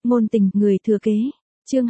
Ngôn tình, người thừa kế. Chương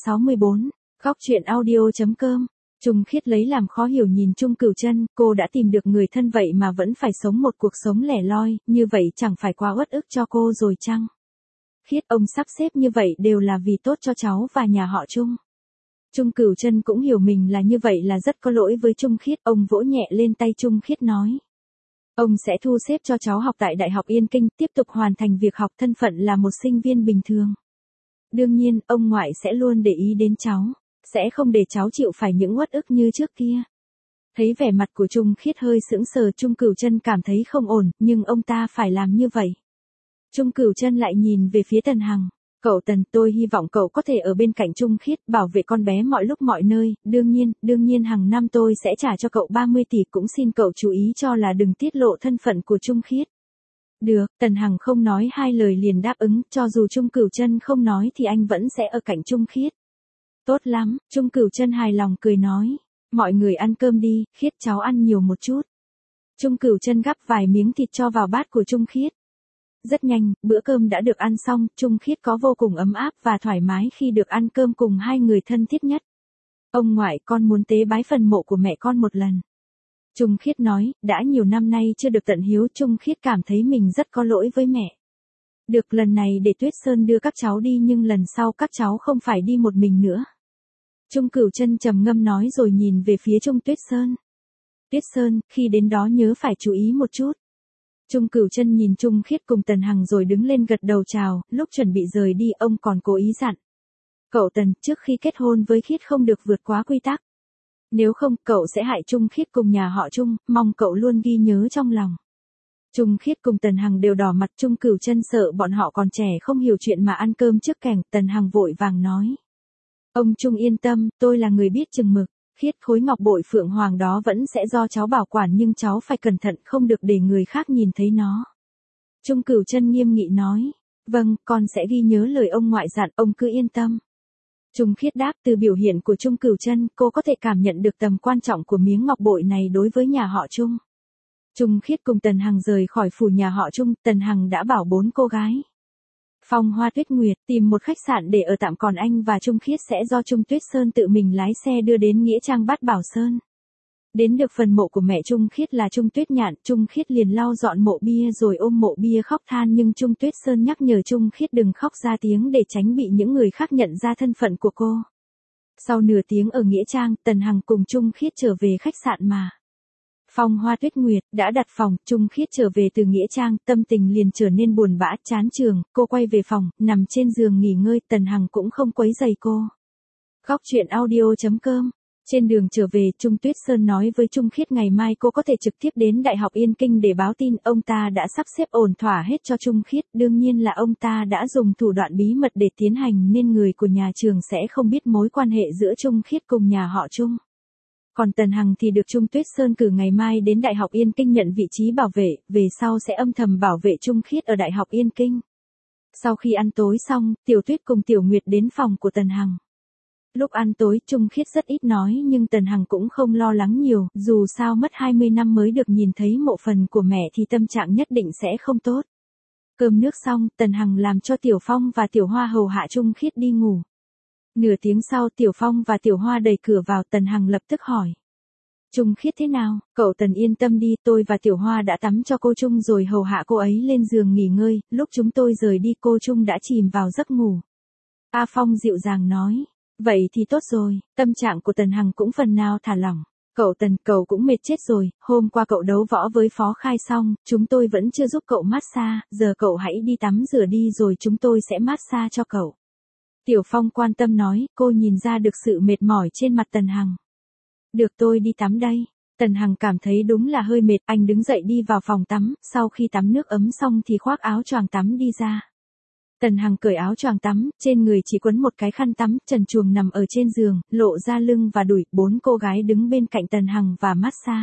264. Góc truyện audio.com. Trung Khiết lấy làm khó hiểu nhìn Trung Cửu Chân, cô đã tìm được người thân vậy mà vẫn phải sống một cuộc sống lẻ loi, như vậy chẳng phải quá uất ức cho cô rồi chăng? Khiết, ông sắp xếp như vậy đều là vì tốt cho cháu và nhà họ Trung. Trung Cửu Chân cũng hiểu mình là như vậy là rất có lỗi với Trung Khiết, ông vỗ nhẹ lên tay Trung Khiết nói. Ông sẽ thu xếp cho cháu học tại Đại học Yên Kinh, tiếp tục hoàn thành việc học, thân phận là một sinh viên bình thường. Đương nhiên, ông ngoại sẽ luôn để ý đến cháu, sẽ không để cháu chịu phải những uất ức như trước kia. Thấy vẻ mặt của Trung Khiết hơi sững sờ, Trung Cửu Chân cảm thấy không ổn, nhưng ông ta phải làm như vậy. Trung Cửu Chân lại nhìn về phía Tần Hằng. Cậu Tần, tôi hy vọng cậu có thể ở bên cạnh Trung Khiết, bảo vệ con bé mọi lúc mọi nơi, đương nhiên hàng năm tôi sẽ trả cho cậu 30 tỷ, cũng xin cậu chú ý cho là đừng tiết lộ thân phận của Trung Khiết. Được, Tần Hằng không nói hai lời liền đáp ứng, cho dù Trung Cửu Chân không nói thì anh vẫn sẽ ở cạnh Trung Khiết. Tốt lắm, Trung Cửu Chân hài lòng cười nói, mọi người ăn cơm đi, Khiết cháu ăn nhiều một chút. Trung Cửu Chân gắp vài miếng thịt cho vào bát của Trung Khiết. Rất nhanh, bữa cơm đã được ăn xong, Trung Khiết có vô cùng ấm áp và thoải mái khi được ăn cơm cùng hai người thân thiết nhất. Ông ngoại, con muốn tế bái phần mộ của mẹ con một lần. Trung Khiết nói, đã nhiều năm nay chưa được tận hiếu, Trung Khiết cảm thấy mình rất có lỗi với mẹ. Được, lần này để Tuyết Sơn đưa các cháu đi, nhưng lần sau các cháu không phải đi một mình nữa. Trung Cửu Chân trầm ngâm nói rồi nhìn về phía Trung Tuyết Sơn. Tuyết Sơn, khi đến đó nhớ phải chú ý một chút. Trung Cửu Chân nhìn Trung Khiết cùng Tần Hằng rồi đứng lên gật đầu chào, lúc chuẩn bị rời đi ông còn cố ý dặn. Cậu Tần, trước khi kết hôn với Khiết không được vượt quá quy tắc. Nếu không, cậu sẽ hại Trung Khiết cùng nhà họ Trung, mong cậu luôn ghi nhớ trong lòng. Trung Khiết cùng Tần Hằng đều đỏ mặt, Trung Cửu Chân sợ bọn họ còn trẻ không hiểu chuyện mà ăn cơm trước kèng, Tần Hằng vội vàng nói. Ông Trung yên tâm, tôi là người biết chừng mực. Khiết, khối ngọc bội phượng hoàng đó vẫn sẽ do cháu bảo quản, nhưng cháu phải cẩn thận, không được để người khác nhìn thấy nó. Trung Cửu Chân nghiêm nghị nói. Vâng, con sẽ ghi nhớ lời ông ngoại dặn, ông cứ yên tâm. Trung Khiết đáp, từ biểu hiện của Trung Cửu Chân, cô có thể cảm nhận được tầm quan trọng của miếng ngọc bội này đối với nhà họ Trung. Trung Khiết cùng Tần Hằng rời khỏi phủ nhà họ Trung, Tần Hằng đã bảo 4 cô gái. Phong Hoa Tuyết Nguyệt tìm một khách sạn để ở tạm, còn anh và Trung Khiết sẽ do Trung Tuyết Sơn tự mình lái xe đưa đến nghĩa trang Bát Bảo Sơn. Đến được phần mộ của mẹ Trung Khiết là Trung Tuyết Nhạn, Trung Khiết liền lau dọn mộ bia rồi ôm mộ bia khóc than, nhưng Trung Tuyết Sơn nhắc nhở Trung Khiết đừng khóc ra tiếng để tránh bị những người khác nhận ra thân phận của cô. Sau nửa tiếng ở nghĩa trang, Tần Hằng cùng Trung Khiết trở về khách sạn mà Phong Hoa Tuyết Nguyệt đã đặt phòng. Trung Khiết trở về từ nghĩa trang, tâm tình liền trở nên buồn bã, chán trường, cô quay về phòng, nằm trên giường nghỉ ngơi, Tần Hằng cũng không quấy rầy cô. Góc truyện audio.com. Trên đường trở về, Trung Tuyết Sơn nói với Trung Khiết ngày mai cô có thể trực tiếp đến Đại học Yên Kinh để báo tin, ông ta đã sắp xếp ổn thỏa hết cho Trung Khiết, đương nhiên là ông ta đã dùng thủ đoạn bí mật để tiến hành nên người của nhà trường sẽ không biết mối quan hệ giữa Trung Khiết cùng nhà họ Trung. Còn Tần Hằng thì được Trung Tuyết Sơn cử ngày mai đến Đại học Yên Kinh nhận vị trí bảo vệ, về sau sẽ âm thầm bảo vệ Trung Khiết ở Đại học Yên Kinh. Sau khi ăn tối xong, Tiểu Tuyết cùng Tiểu Nguyệt đến phòng của Tần Hằng. Lúc ăn tối, Trung Khiết rất ít nói, nhưng Tần Hằng cũng không lo lắng nhiều, dù sao mất 20 năm mới được nhìn thấy mộ phần của mẹ thì tâm trạng nhất định sẽ không tốt. Cơm nước xong, Tần Hằng làm cho Tiểu Phong và Tiểu Hoa hầu hạ Trung Khiết đi ngủ. Nửa tiếng sau, Tiểu Phong và Tiểu Hoa đẩy cửa vào, Tần Hằng lập tức hỏi. Trung Khiết thế nào? Cậu Tần yên tâm đi, tôi và Tiểu Hoa đã tắm cho cô Trung rồi hầu hạ cô ấy lên giường nghỉ ngơi, lúc chúng tôi rời đi cô Trung đã chìm vào giấc ngủ. A Phong dịu dàng nói. Vậy thì tốt rồi, tâm trạng của Tần Hằng cũng phần nào thả lỏng. Cậu Tần, cậu cũng mệt chết rồi, hôm qua cậu đấu võ với Phó Khai xong, chúng tôi vẫn chưa giúp cậu massage, giờ cậu hãy đi tắm rửa đi rồi chúng tôi sẽ massage cho cậu. Tiểu Phong quan tâm nói, cô nhìn ra được sự mệt mỏi trên mặt Tần Hằng. Được, tôi đi tắm đây. Tần Hằng cảm thấy đúng là hơi mệt, anh đứng dậy đi vào phòng tắm, sau khi tắm nước ấm xong thì khoác áo choàng tắm đi ra. Tần Hằng cởi áo choàng tắm, trên người chỉ quấn một cái khăn tắm, trần truồng nằm ở trên giường, lộ ra lưng và đùi, 4 cô gái đứng bên cạnh Tần Hằng và massage.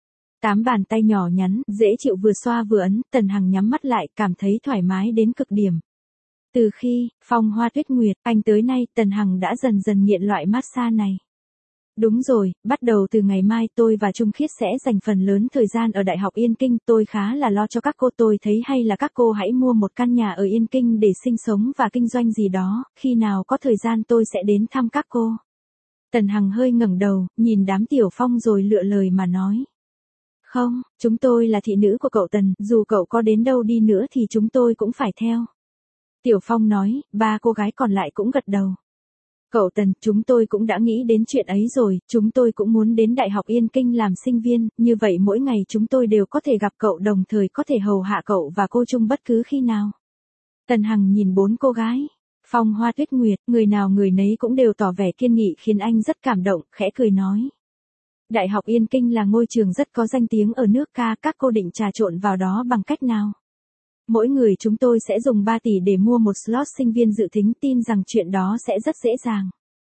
8 bàn tay nhỏ nhắn, dễ chịu vừa xoa vừa ấn, Tần Hằng nhắm mắt lại, cảm thấy thoải mái đến cực điểm. Từ khi Phong Hoa Tuyết Nguyệt anh tới nay, Tần Hằng đã dần dần nghiện loại massage này. Đúng rồi, bắt đầu từ ngày mai tôi và Trung Khiết sẽ dành phần lớn thời gian ở Đại học Yên Kinh. Tôi khá là lo cho các cô, tôi thấy hay là các cô hãy mua một căn nhà ở Yên Kinh để sinh sống và kinh doanh gì đó, khi nào có thời gian tôi sẽ đến thăm các cô. Tần Hằng hơi ngẩng đầu, nhìn đám Tiểu Phong rồi lựa lời mà nói. Không, chúng tôi là thị nữ của cậu Tần, dù cậu có đến đâu đi nữa thì chúng tôi cũng phải theo. Tiểu Phong nói, ba cô gái còn lại cũng gật đầu. Cậu Tần, chúng tôi cũng đã nghĩ đến chuyện ấy rồi, chúng tôi cũng muốn đến Đại học Yên Kinh làm sinh viên, như vậy mỗi ngày chúng tôi đều có thể gặp cậu, đồng thời có thể hầu hạ cậu và cô Trung bất cứ khi nào. Tần Hằng nhìn bốn cô gái. Phong Hoa Tuyết Nguyệt, người nào người nấy cũng đều tỏ vẻ kiên nghị khiến anh rất cảm động, khẽ cười nói. Đại học Yên Kinh là ngôi trường rất có danh tiếng ở nước ca, các cô định trà trộn vào đó bằng cách nào? Mỗi người chúng tôi sẽ dùng 3 tỷ để mua một slot sinh viên dự thính, tin rằng chuyện đó sẽ rất dễ dàng.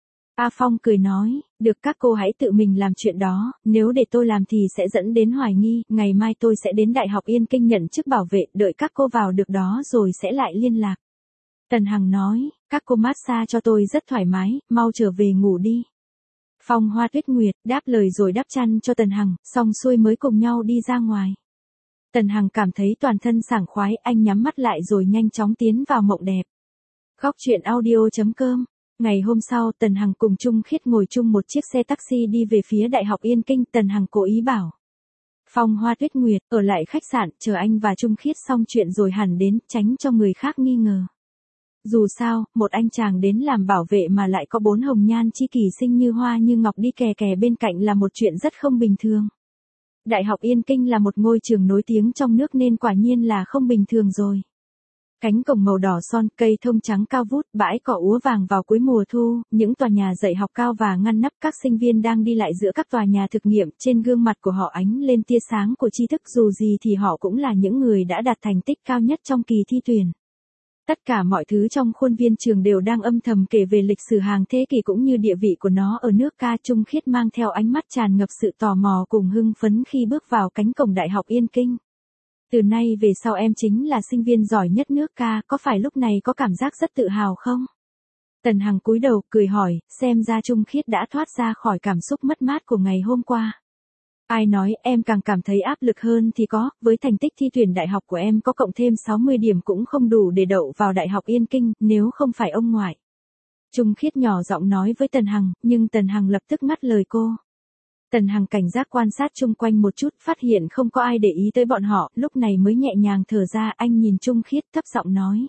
A Phong cười nói, được, các cô hãy tự mình làm chuyện đó, nếu để tôi làm thì sẽ dẫn đến hoài nghi, ngày mai tôi sẽ đến Đại học Yên Kinh nhận chức bảo vệ, đợi các cô vào được đó rồi sẽ lại liên lạc. Tần Hằng nói, các cô massage cho tôi rất thoải mái, mau trở về ngủ đi. Phong Hoa Tuyết Nguyệt đáp lời rồi đắp chăn cho Tần Hằng, xong xuôi mới cùng nhau đi ra ngoài. Tần Hằng cảm thấy toàn thân sảng khoái, anh nhắm mắt lại rồi nhanh chóng tiến vào mộng đẹp. Góc truyện audio.com. Ngày hôm sau, Tần Hằng cùng Trung Khiết ngồi chung một chiếc xe taxi đi về phía Đại học Yên Kinh. Tần Hằng cố ý bảo Phong Hoa Tuyết Nguyệt ở lại khách sạn chờ anh và Trung Khiết xong chuyện rồi hẳn đến, tránh cho người khác nghi ngờ. Dù sao, một anh chàng đến làm bảo vệ mà lại có 4 hồng nhan chi kỷ xinh như hoa như ngọc đi kè kè bên cạnh là một chuyện rất không bình thường. Đại học Yên Kinh là một ngôi trường nổi tiếng trong nước nên quả nhiên là không bình thường rồi. Cánh cổng màu đỏ son, cây thông trắng cao vút, bãi cỏ úa vàng vào cuối mùa thu, những tòa nhà dạy học cao và ngăn nắp, các sinh viên đang đi lại giữa các tòa nhà thực nghiệm, trên gương mặt của họ ánh lên tia sáng của tri thức, dù gì thì họ cũng là những người đã đạt thành tích cao nhất trong kỳ thi tuyển. Tất cả mọi thứ trong khuôn viên trường đều đang âm thầm kể về lịch sử hàng thế kỷ cũng như địa vị của nó ở nước ca. Trung Khiết mang theo ánh mắt tràn ngập sự tò mò cùng hưng phấn khi bước vào cánh cổng Đại học Yên Kinh. Từ nay về sau em chính là sinh viên giỏi nhất nước ca, có phải lúc này có cảm giác rất tự hào không? Tần Hằng cúi đầu, cười hỏi, xem ra Trung Khiết đã thoát ra khỏi cảm xúc mất mát của ngày hôm qua. Ai nói, em càng cảm thấy áp lực hơn thì có, với thành tích thi tuyển đại học của em có cộng thêm 60 điểm cũng không đủ để đậu vào Đại học Yên Kinh, nếu không phải ông ngoại. Trung Khiết nhỏ giọng nói với Tần Hằng, nhưng Tần Hằng lập tức ngắt lời cô. Tần Hằng cảnh giác quan sát chung quanh một chút, phát hiện không có ai để ý tới bọn họ, lúc này mới nhẹ nhàng thở ra. Anh nhìn Trung Khiết thấp giọng nói.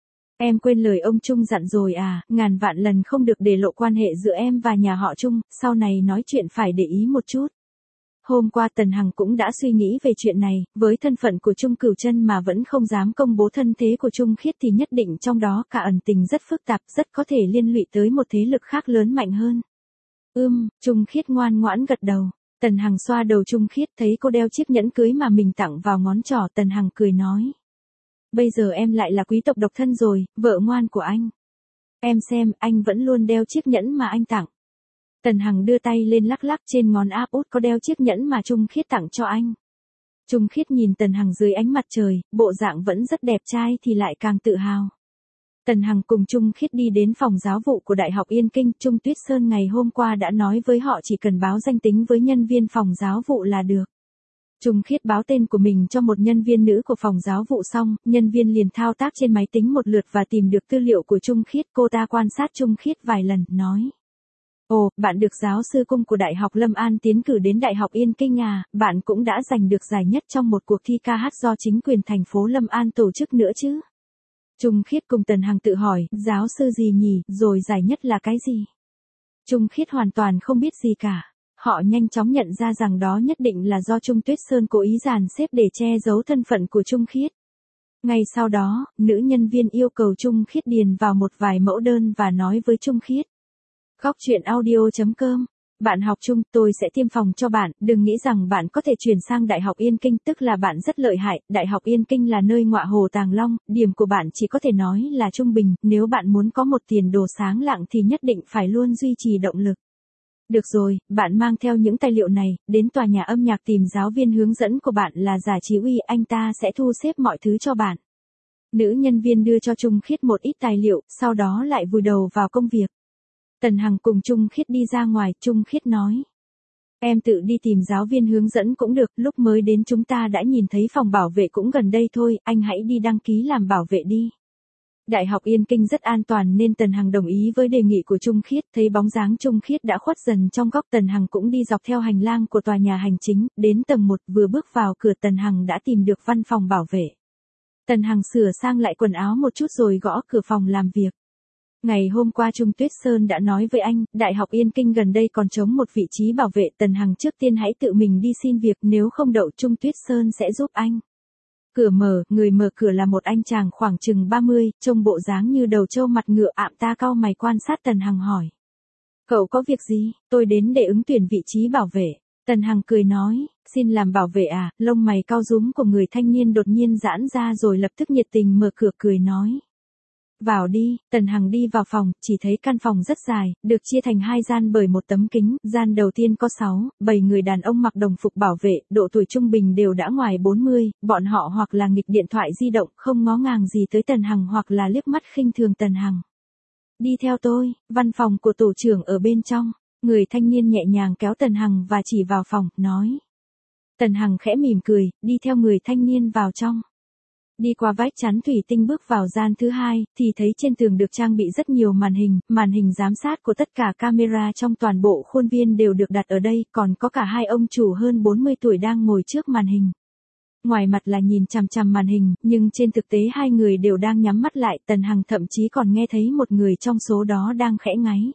Em quên lời ông Trung dặn rồi à, ngàn vạn lần không được để lộ quan hệ giữa em và nhà họ Trung, sau này nói chuyện phải để ý một chút. Hôm qua Tần Hằng cũng đã suy nghĩ về chuyện này, với thân phận của Trung Cửu Chân mà vẫn không dám công bố thân thế của Trung Khiết thì nhất định trong đó cả ẩn tình rất phức tạp, rất có thể liên lụy tới một thế lực khác lớn mạnh hơn. Trung Khiết ngoan ngoãn gật đầu. Tần Hằng xoa đầu Trung Khiết, thấy cô đeo chiếc nhẫn cưới mà mình tặng vào ngón trỏ, Tần Hằng cười nói. Bây giờ em lại là quý tộc độc thân rồi, vợ ngoan của anh. Em xem, anh vẫn luôn đeo chiếc nhẫn mà anh tặng. Tần Hằng đưa tay lên lắc lắc, trên ngón áp út có đeo chiếc nhẫn mà Trung Khiết tặng cho anh. Trung Khiết nhìn Tần Hằng dưới ánh mặt trời, bộ dạng vẫn rất đẹp trai thì lại càng tự hào. Tần Hằng cùng Trung Khiết đi đến phòng giáo vụ của Đại học Yên Kinh. Trung Tuyết Sơn ngày hôm qua đã nói với họ chỉ cần báo danh tính với nhân viên phòng giáo vụ là được. Trung Khiết báo tên của mình cho một nhân viên nữ của phòng giáo vụ xong, nhân viên liền thao tác trên máy tính một lượt và tìm được tư liệu của Trung Khiết. Cô ta quan sát Trung Khiết vài lần, nói. Ồ, bạn được giáo sư cung của Đại học Lâm An tiến cử đến Đại học Yên Kinh à, bạn cũng đã giành được giải nhất trong một cuộc thi ca hát do chính quyền thành phố Lâm An tổ chức nữa chứ. Trung Khiết cùng Tần Hằng tự hỏi, giáo sư gì nhỉ, rồi giải nhất là cái gì? Trung Khiết hoàn toàn không biết gì cả. Họ nhanh chóng nhận ra rằng đó nhất định là do Trung Tuyết Sơn cố ý dàn xếp để che giấu thân phận của Trung Khiết. Ngay sau đó, nữ nhân viên yêu cầu Trung Khiết điền vào một vài mẫu đơn và nói với Trung Khiết. Góc truyện audio.com. Bạn học Trung, tôi sẽ tiêm phòng cho bạn, đừng nghĩ rằng bạn có thể chuyển sang Đại học Yên Kinh, tức là bạn rất lợi hại. Đại học Yên Kinh là nơi ngọa hồ tàng long, điểm của bạn chỉ có thể nói là trung bình, nếu bạn muốn có một tiền đồ sáng lạng thì nhất định phải luôn duy trì động lực. Được rồi, bạn mang theo những tài liệu này, đến tòa nhà âm nhạc tìm giáo viên hướng dẫn của bạn là Giả Chí Uy, anh ta sẽ thu xếp mọi thứ cho bạn. Nữ nhân viên đưa cho Trung Khiết một ít tài liệu, sau đó lại vùi đầu vào công việc. Tần Hằng cùng Trung Khiết đi ra ngoài, Trung Khiết nói. Em tự đi tìm giáo viên hướng dẫn cũng được, lúc mới đến chúng ta đã nhìn thấy phòng bảo vệ cũng gần đây thôi, anh hãy đi đăng ký làm bảo vệ đi. Đại học Yên Kinh rất an toàn nên Tần Hằng đồng ý với đề nghị của Trung Khiết, thấy bóng dáng Trung Khiết đã khuất dần trong góc, Tần Hằng cũng đi dọc theo hành lang của tòa nhà hành chính, đến tầng 1, vừa bước vào cửa Tần Hằng đã tìm được văn phòng bảo vệ. Tần Hằng sửa sang lại quần áo một chút rồi gõ cửa phòng làm việc. Ngày hôm qua Trung Tuyết Sơn đã nói với anh, Đại học Yên Kinh gần đây còn trống một vị trí bảo vệ, Tần Hằng trước tiên hãy tự mình đi xin việc, nếu không đậu Trung Tuyết Sơn sẽ giúp anh. Cửa mở, người mở cửa là một anh chàng khoảng chừng 30, trông bộ dáng như đầu trâu mặt ngựa, ta cau mày quan sát Tần Hằng hỏi. Cậu có việc gì? Tôi đến để ứng tuyển vị trí bảo vệ. Tần Hằng cười nói, xin làm bảo vệ à? Lông mày cau rúm của người thanh niên đột nhiên giãn ra rồi lập tức nhiệt tình mở cửa cười nói. Vào đi. Tần Hằng đi vào phòng, chỉ thấy căn phòng rất dài, được chia thành 2 gian bởi một tấm kính, gian đầu tiên có 7 người đàn ông mặc đồng phục bảo vệ, độ tuổi trung bình đều đã ngoài 40, bọn họ hoặc là nghịch điện thoại di động, không ngó ngàng gì tới Tần Hằng hoặc là liếc mắt khinh thường Tần Hằng. Đi theo tôi, văn phòng của tổ trưởng ở bên trong, người thanh niên nhẹ nhàng kéo Tần Hằng và chỉ vào phòng, nói. Tần Hằng khẽ mỉm cười, đi theo người thanh niên vào trong. Đi qua vách chắn thủy tinh bước vào gian thứ 2, thì thấy trên tường được trang bị rất nhiều màn hình giám sát của tất cả camera trong toàn bộ khuôn viên đều được đặt ở đây, còn có cả 2 ông chủ hơn 40 tuổi đang ngồi trước màn hình. Ngoài mặt là nhìn chằm chằm màn hình, nhưng trên thực tế 2 người đều đang nhắm mắt lại, Tần Hằng thậm chí còn nghe thấy một người trong số đó đang khẽ ngáy.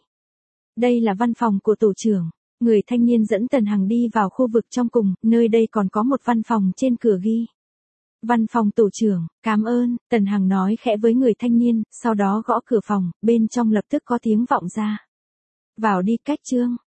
Đây là văn phòng của tổ trưởng. Người thanh niên dẫn Tần Hằng đi vào khu vực trong cùng, nơi đây còn có một văn phòng trên cửa ghi. Văn phòng tổ trưởng, cảm ơn, Tần Hằng nói khẽ với người thanh niên, sau đó gõ cửa phòng, bên trong lập tức có tiếng vọng ra. Vào đi, Cách Trương.